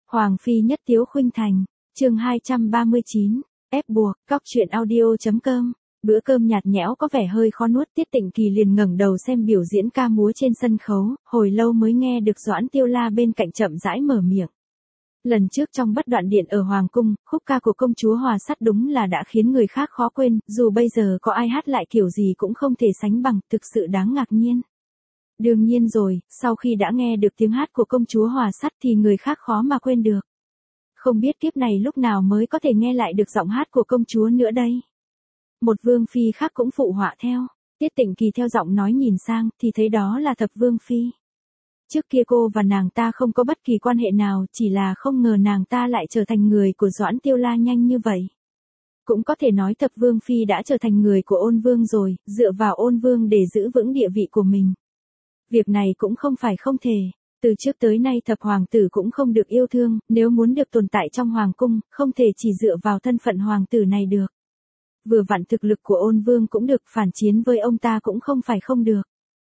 Hoàng phi nhất tiếu khuynh thành, chương 239, ép buộc, cóc truyện audio.com. Bữa cơm nhạt nhẽo có vẻ hơi khó nuốt, Tiết Tịnh Kỳ liền ngẩng đầu xem biểu diễn ca múa trên sân khấu, hồi lâu mới nghe được Doãn Tiêu La bên cạnh chậm rãi mở miệng. Lần trước trong Bất Đoạn Điện ở Hoàng cung, khúc ca của công chúa Hòa Sắt đúng là đã khiến người khác khó quên, dù bây giờ có ai hát lại kiểu gì cũng không thể sánh bằng, thực sự đáng ngạc nhiên. Đương nhiên rồi, sau khi đã nghe được tiếng hát của công chúa Hòa Sắt thì người khác khó mà quên được. Không biết kiếp này lúc nào mới có thể nghe lại được giọng hát của công chúa nữa đây. Một vương phi khác cũng phụ họa theo. Tiết Tịnh Kỳ theo giọng nói nhìn sang thì thấy đó là Thập Vương Phi. Trước kia cô và nàng ta không có bất kỳ quan hệ nào, chỉ là không ngờ nàng ta lại trở thành người của Doãn Tiêu La nhanh như vậy. Cũng có thể nói Thập Vương Phi đã trở thành người của Ôn Vương rồi, dựa vào Ôn Vương để giữ vững địa vị của mình. Việc này cũng không phải không thể. Từ trước tới nay thập hoàng tử cũng không được yêu thương, nếu muốn được tồn tại trong hoàng cung, không thể chỉ dựa vào thân phận hoàng tử này được. Vừa vặn thực lực của Ôn Vương cũng được, phản chiến với ông ta cũng không phải không được.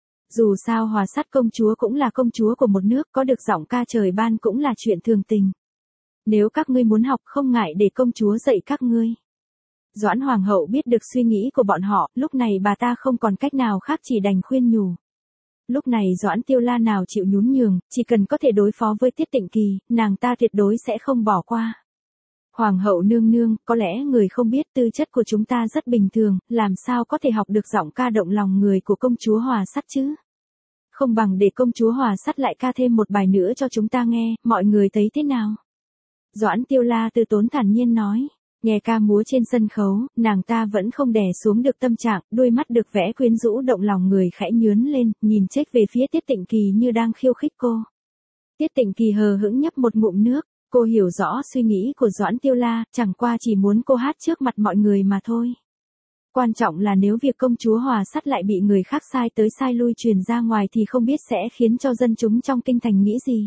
Dù sao Hòa Sắt công chúa cũng là công chúa của một nước, có được giọng ca trời ban cũng là chuyện thường tình. Nếu các ngươi muốn học không ngại để công chúa dạy các ngươi. Doãn hoàng hậu biết được suy nghĩ của bọn họ, lúc này bà ta không còn cách nào khác chỉ đành khuyên nhủ. Lúc này Doãn Tiêu La nào chịu nhún nhường, chỉ cần có thể đối phó với Tiết Tịnh Kỳ, nàng ta tuyệt đối sẽ không bỏ qua. Hoàng hậu nương nương, có lẽ người không biết tư chất của chúng ta rất bình thường, làm sao có thể học được giọng ca động lòng người của công chúa Hòa Sắt chứ? Không bằng để công chúa Hòa Sắt lại ca thêm một bài nữa cho chúng ta nghe, mọi người thấy thế nào? Doãn Tiêu La từ tốn thản nhiên nói. Nghe ca múa trên sân khấu, nàng ta vẫn không đè xuống được tâm trạng, đôi mắt được vẽ quyến rũ động lòng người khẽ nhướn lên, nhìn chếch về phía Tiết Tịnh Kỳ như đang khiêu khích cô. Tiết Tịnh Kỳ hờ hững nhấp một ngụm nước, cô hiểu rõ suy nghĩ của Doãn Tiêu La, chẳng qua chỉ muốn cô hát trước mặt mọi người mà thôi. Quan trọng là nếu việc công chúa Hòa Sắt lại bị người khác sai tới sai lui truyền ra ngoài thì không biết sẽ khiến cho dân chúng trong kinh thành nghĩ gì.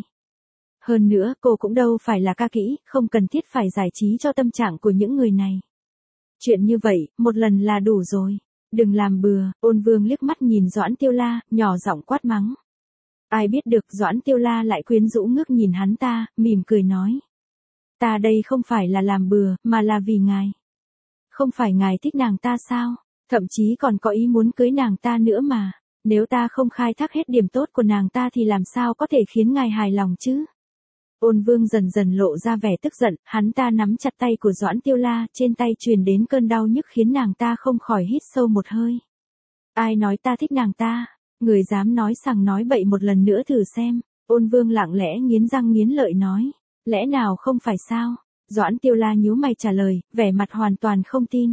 Hơn nữa, cô cũng đâu phải là ca kỹ, không cần thiết phải giải trí cho tâm trạng của những người này. Chuyện như vậy, một lần là đủ rồi. Đừng làm bừa, Ôn Vương liếc mắt nhìn Doãn Tiêu La, nhỏ giọng quát mắng. Ai biết được Doãn Tiêu La lại quyến rũ ngước nhìn hắn ta, mỉm cười nói. Ta đây không phải là làm bừa, mà là vì ngài. Không phải ngài thích nàng ta sao? Thậm chí còn có ý muốn cưới nàng ta nữa mà. Nếu ta không khai thác hết điểm tốt của nàng ta thì làm sao có thể khiến ngài hài lòng chứ? Ôn Vương dần dần lộ ra vẻ tức giận, hắn ta nắm chặt tay của Doãn Tiêu La, trên tay truyền đến cơn đau nhức khiến nàng ta không khỏi hít sâu một hơi. Ai nói ta thích nàng ta? Người dám nói sằng nói bậy một lần nữa thử xem. Ôn Vương lặng lẽ nghiến răng nghiến lợi nói. Lẽ nào không phải sao? Doãn Tiêu La nhíu mày trả lời, vẻ mặt hoàn toàn không tin.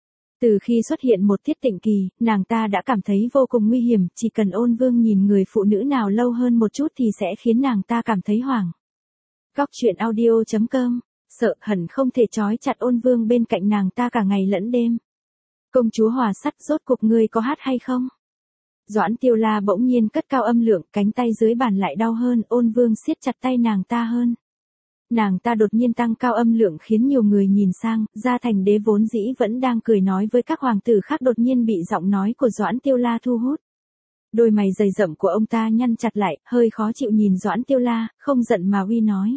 Từ khi xuất hiện một Tiết Tịnh Kỳ, nàng ta đã cảm thấy vô cùng nguy hiểm, chỉ cần Ôn Vương nhìn người phụ nữ nào lâu hơn một chút thì sẽ khiến nàng ta cảm thấy hoảng. Cóc truyện audio.com, sợ hẳn không thể trói chặt Ôn Vương bên cạnh nàng ta cả ngày lẫn đêm. Công chúa Hòa Sắt, rốt cuộc ngươi có hát hay không? Doãn Tiêu La bỗng nhiên cất cao âm lượng, cánh tay dưới bàn lại đau hơn, Ôn Vương siết chặt tay nàng ta hơn. Nàng ta đột nhiên tăng cao âm lượng khiến nhiều người nhìn sang, Gia Thành Đế vốn dĩ vẫn đang cười nói với các hoàng tử khác đột nhiên bị giọng nói của Doãn Tiêu La thu hút. Đôi mày dày rậm của ông ta nhăn chặt lại, hơi khó chịu nhìn Doãn Tiêu La, không giận mà uy nói.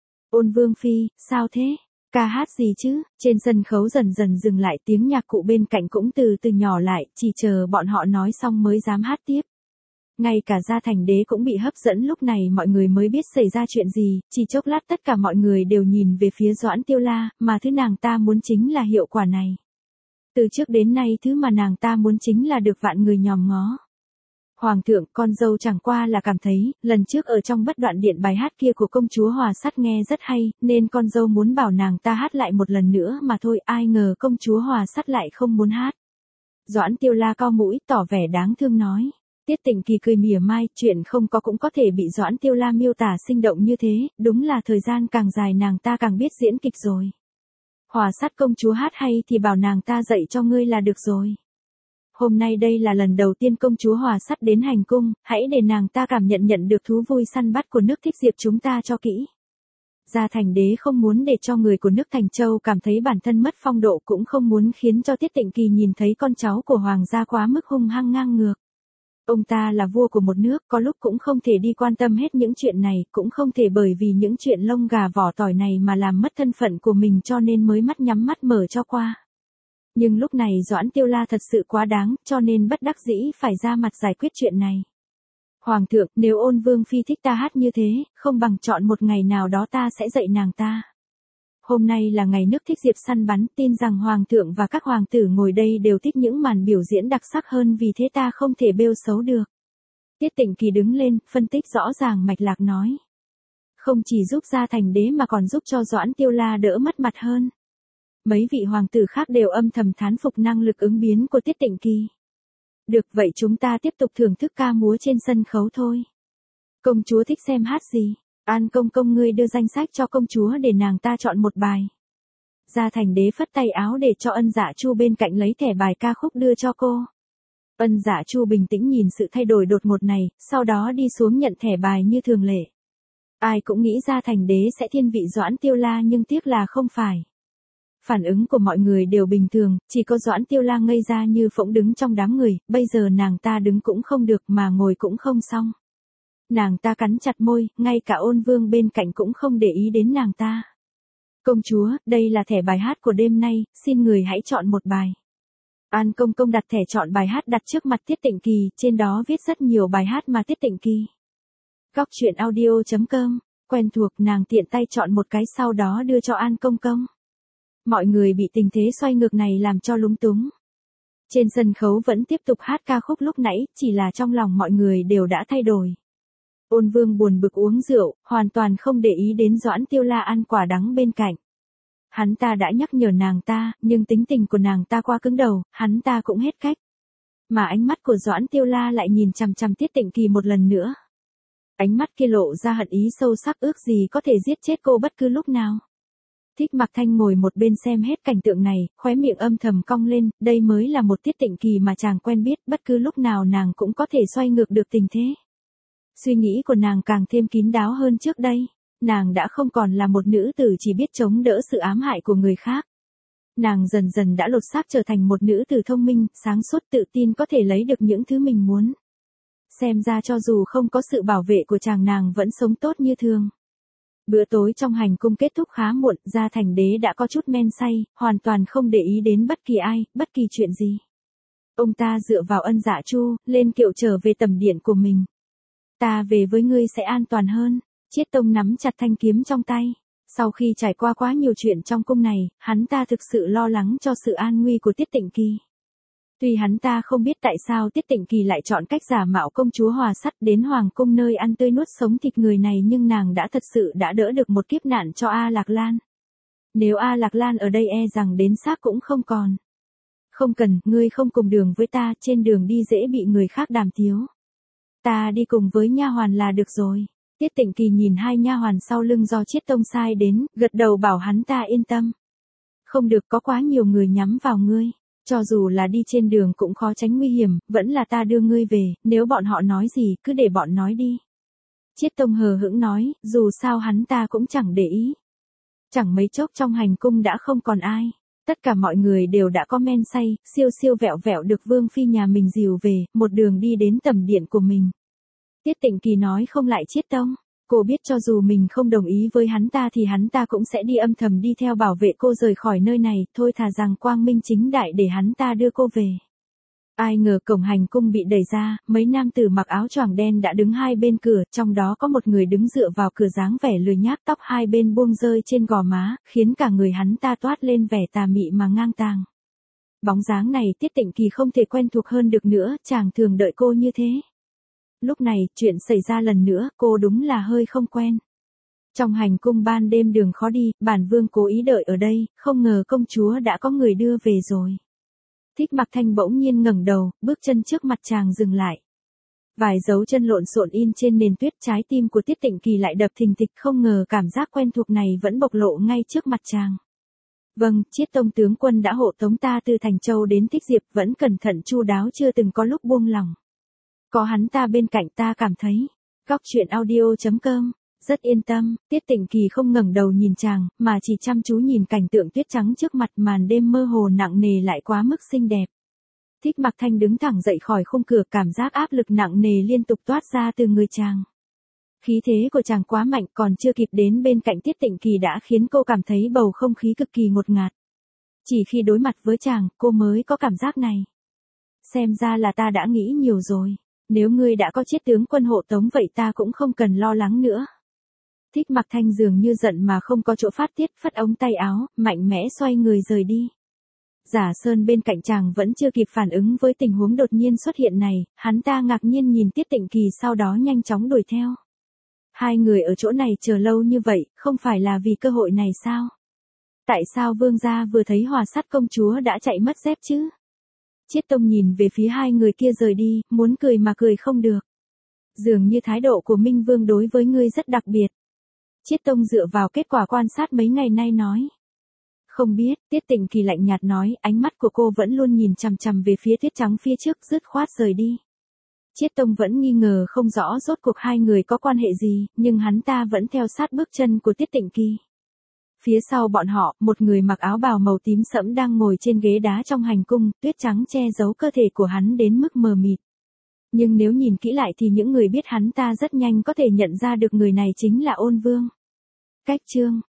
Ôn Vương Phi, sao thế? Ca hát gì chứ? Trên sân khấu dần dần dừng lại, tiếng nhạc cụ bên cạnh cũng từ từ nhỏ lại, chỉ chờ bọn họ nói xong mới dám hát tiếp. Ngay cả Gia Thành Đế cũng bị hấp dẫn, lúc này mọi người mới biết xảy ra chuyện gì, chỉ chốc lát tất cả mọi người đều nhìn về phía Doãn Tiêu La, mà thứ nàng ta muốn chính là hiệu quả này. Từ trước đến nay thứ mà nàng ta muốn chính là được vạn người nhòm ngó. Hoàng thượng, con dâu chẳng qua là cảm thấy, lần trước ở trong Bất Đoạn Điện bài hát kia của công chúa Hòa Sắt nghe rất hay, nên con dâu muốn bảo nàng ta hát lại một lần nữa mà thôi, ai ngờ công chúa Hòa Sắt lại không muốn hát. Doãn Tiêu La cau mũi, tỏ vẻ đáng thương nói. Tiết Tịnh Kỳ cười mỉa mai, chuyện không có cũng có thể bị Doãn Tiêu La miêu tả sinh động như thế, đúng là thời gian càng dài nàng ta càng biết diễn kịch rồi. Hòa Sắt công chúa hát hay thì bảo nàng ta dạy cho ngươi là được rồi. Hôm nay đây là lần đầu tiên công chúa Hòa Sắt đến hành cung, hãy để nàng ta cảm nhận được thú vui săn bắt của nước Thích Diệp chúng ta cho kỹ. Gia Thành Đế không muốn để cho người của nước Thành Châu cảm thấy bản thân mất phong độ, cũng không muốn khiến cho Tiết Tịnh Kỳ nhìn thấy con cháu của hoàng gia quá mức hung hăng ngang ngược. Ông ta là vua của một nước, có lúc cũng không thể đi quan tâm hết những chuyện này, cũng không thể bởi vì những chuyện lông gà vỏ tỏi này mà làm mất thân phận của mình cho nên mới mắt nhắm mắt mở cho qua. Nhưng lúc này Doãn Tiêu La thật sự quá đáng, cho nên bất đắc dĩ phải ra mặt giải quyết chuyện này. Hoàng thượng, nếu Ôn Vương Phi thích ta hát như thế, không bằng chọn một ngày nào đó ta sẽ dạy nàng ta. Hôm nay là ngày nước thích diệp săn bắn, tin rằng Hoàng thượng và các hoàng tử ngồi đây đều thích những màn biểu diễn đặc sắc hơn, vì thế ta không thể bêu xấu được. Tiết Tịnh Kỳ đứng lên, phân tích rõ ràng mạch lạc nói. Không chỉ giúp Gia Thành Đế mà còn giúp cho Doãn Tiêu La đỡ mất mặt hơn. Mấy vị hoàng tử khác đều âm thầm thán phục năng lực ứng biến của Tiết Tịnh Kỳ. Được vậy chúng ta tiếp tục thưởng thức ca múa trên sân khấu thôi. Công chúa thích xem hát gì? An công công ngươi đưa danh sách cho công chúa để nàng ta chọn một bài. Gia Thành Đế phất tay áo để cho Ân Dạ Chu bên cạnh lấy thẻ bài ca khúc đưa cho cô. Ân Dạ Chu bình tĩnh nhìn sự thay đổi đột ngột này, sau đó đi xuống nhận thẻ bài như thường lệ. Ai cũng nghĩ Gia Thành Đế sẽ thiên vị Doãn Tiêu La nhưng tiếc là không phải. Phản ứng của mọi người đều bình thường, chỉ có Doãn Tiêu La ngây ra như phỗng đứng trong đám người, bây giờ nàng ta đứng cũng không được mà ngồi cũng không xong. Nàng ta cắn chặt môi, ngay cả Ôn Vương bên cạnh cũng không để ý đến nàng ta. Công chúa, đây là thẻ bài hát của đêm nay, xin người hãy chọn một bài. An công công đặt thẻ chọn bài hát đặt trước mặt Tiết Tịnh Kỳ, trên đó viết rất nhiều bài hát mà Tiết Tịnh Kỳ. Góc truyện audio.com, quen thuộc nàng tiện tay chọn một cái sau đó đưa cho An công công. Mọi người bị tình thế xoay ngược này làm cho lúng túng. Trên sân khấu vẫn tiếp tục hát ca khúc lúc nãy, chỉ là trong lòng mọi người đều đã thay đổi. Ôn Vương buồn bực uống rượu, hoàn toàn không để ý đến Doãn Tiêu La ăn quả đắng bên cạnh. Hắn ta đã nhắc nhở nàng ta, nhưng tính tình của nàng ta quá cứng đầu, hắn ta cũng hết cách. Mà ánh mắt của Doãn Tiêu La lại nhìn chằm chằm Tiết Tịnh Kỳ một lần nữa. Ánh mắt kia lộ ra hận ý sâu sắc, ước gì có thể giết chết cô bất cứ lúc nào. Thích Mặc Thanh ngồi một bên xem hết cảnh tượng này, khóe miệng âm thầm cong lên, đây mới là một Tiết Tịnh Kỳ mà chàng quen biết, bất cứ lúc nào nàng cũng có thể xoay ngược được tình thế. Suy nghĩ của nàng càng thêm kín đáo hơn trước đây, nàng đã không còn là một nữ tử chỉ biết chống đỡ sự ám hại của người khác. Nàng dần dần đã lột xác trở thành một nữ tử thông minh, sáng suốt, tự tin có thể lấy được những thứ mình muốn. Xem ra cho dù không có sự bảo vệ của chàng nàng vẫn sống tốt như thường. Bữa tối trong hành cung kết thúc khá muộn, Gia Thành Đế đã có chút men say, hoàn toàn không để ý đến bất kỳ ai, bất kỳ chuyện gì. Ông ta dựa vào Ân Dạ Chu, lên kiệu trở về tầm điện của mình. Ta về với ngươi sẽ an toàn hơn. Chiết Tông nắm chặt thanh kiếm trong tay. Sau khi trải qua quá nhiều chuyện trong cung này, hắn ta thực sự lo lắng cho sự an nguy của Tiết Tịnh Kỳ. Tuy hắn ta không biết tại sao Tiết Tịnh Kỳ lại chọn cách giả mạo công chúa Hòa Sắt đến hoàng cung nơi ăn tươi nuốt sống thịt người này, nhưng nàng đã thật sự đã đỡ được một kiếp nạn cho A Lạc Lan. Nếu A Lạc Lan ở đây e rằng đến xác cũng không còn. Không cần, ngươi không cùng đường với ta, trên đường đi dễ bị người khác đàm tiếu. Ta đi cùng với nha hoàn là được rồi. Tiết Tịnh Kỳ nhìn hai nha hoàn sau lưng do Chiết Tông sai đến, gật đầu bảo hắn ta yên tâm. Không được, có quá nhiều người nhắm vào ngươi. Cho dù là đi trên đường cũng khó tránh nguy hiểm, vẫn là ta đưa ngươi về, nếu bọn họ nói gì cứ để bọn nói đi. Chiết Tông hờ hững nói, dù sao hắn ta cũng chẳng để ý. Chẳng mấy chốc trong hành cung đã không còn ai. Tất cả mọi người đều đã có men say, siêu siêu vẹo vẹo được Vương Phi nhà mình dìu về, một đường đi đến tầm điện của mình. Tiết Tịnh Kỳ nói không lại Chiết Tông. Cô biết cho dù mình không đồng ý với hắn ta thì hắn ta cũng sẽ đi âm thầm đi theo bảo vệ cô rời khỏi nơi này, thôi thà rằng quang minh chính đại để hắn ta đưa cô về. Ai ngờ cổng hành cung bị đẩy ra, mấy nam tử mặc áo choàng đen đã đứng hai bên cửa, trong đó có một người đứng dựa vào cửa dáng vẻ lười nhác, tóc hai bên buông rơi trên gò má, khiến cả người hắn ta toát lên vẻ tà mị mà ngang tàng. Bóng dáng này Tiết Tịnh Kỳ không thể quen thuộc hơn được nữa, chàng thường đợi cô như thế. Lúc này, chuyện xảy ra lần nữa, cô đúng là hơi không quen. Trong hành cung ban đêm đường khó đi, bản vương cố ý đợi ở đây, không ngờ công chúa đã có người đưa về rồi. Thích Mặc Thanh bỗng nhiên ngẩng đầu, bước chân trước mặt chàng dừng lại. Vài dấu chân lộn xộn in trên nền tuyết, trái tim của Tiết Tịnh Kỳ lại đập thình thịch, không ngờ cảm giác quen thuộc này vẫn bộc lộ ngay trước mặt chàng. Vâng, Chiết Tông tướng quân đã hộ tống ta từ Thành Châu đến Thích Diệp, vẫn cẩn thận chu đáo chưa từng có lúc buông lỏng. Có hắn ta bên cạnh ta cảm thấy, góc truyện audio.com, rất yên tâm. Tiết Tịnh Kỳ không ngẩng đầu nhìn chàng, mà chỉ chăm chú nhìn cảnh tượng tuyết trắng trước mặt, màn đêm mơ hồ nặng nề lại quá mức xinh đẹp. Thích Mặc Thanh đứng thẳng dậy khỏi khung cửa, cảm giác áp lực nặng nề liên tục toát ra từ người chàng. Khí thế của chàng quá mạnh, còn chưa kịp đến bên cạnh Tiết Tịnh Kỳ đã khiến cô cảm thấy bầu không khí cực kỳ ngột ngạt. Chỉ khi đối mặt với chàng, cô mới có cảm giác này. Xem ra là ta đã nghĩ nhiều rồi. Nếu ngươi đã có chiết tướng quân hộ tống vậy ta cũng không cần lo lắng nữa. Thích Mặc Thanh dường như giận mà không có chỗ phát tiết, phất ống tay áo, mạnh mẽ xoay người rời đi. Giả Sơn bên cạnh chàng vẫn chưa kịp phản ứng với tình huống đột nhiên xuất hiện này, hắn ta ngạc nhiên nhìn Tiết Tịnh Kỳ sau đó nhanh chóng đuổi theo. Hai người ở chỗ này chờ lâu như vậy, không phải là vì cơ hội này sao? Tại sao vương gia vừa thấy Hòa Sắt công chúa đã chạy mất dép chứ? Chiết Tông nhìn về phía hai người kia rời đi, muốn cười mà cười không được. Dường như thái độ của Minh Vương đối với ngươi rất đặc biệt. Chiết Tông dựa vào kết quả quan sát mấy ngày nay nói. Không biết, Tiết Tịnh Kỳ lạnh nhạt nói, ánh mắt của cô vẫn luôn nhìn chằm chằm về phía tuyết trắng phía trước, dứt khoát rời đi. Chiết Tông vẫn nghi ngờ không rõ rốt cuộc hai người có quan hệ gì, nhưng hắn ta vẫn theo sát bước chân của Tiết Tịnh Kỳ. Phía sau bọn họ, một người mặc áo bào màu tím sẫm đang ngồi trên ghế đá trong hành cung, tuyết trắng che giấu cơ thể của hắn đến mức mờ mịt. Nhưng nếu nhìn kỹ lại thì những người biết hắn ta rất nhanh có thể nhận ra được người này chính là Ôn Vương. Cách chương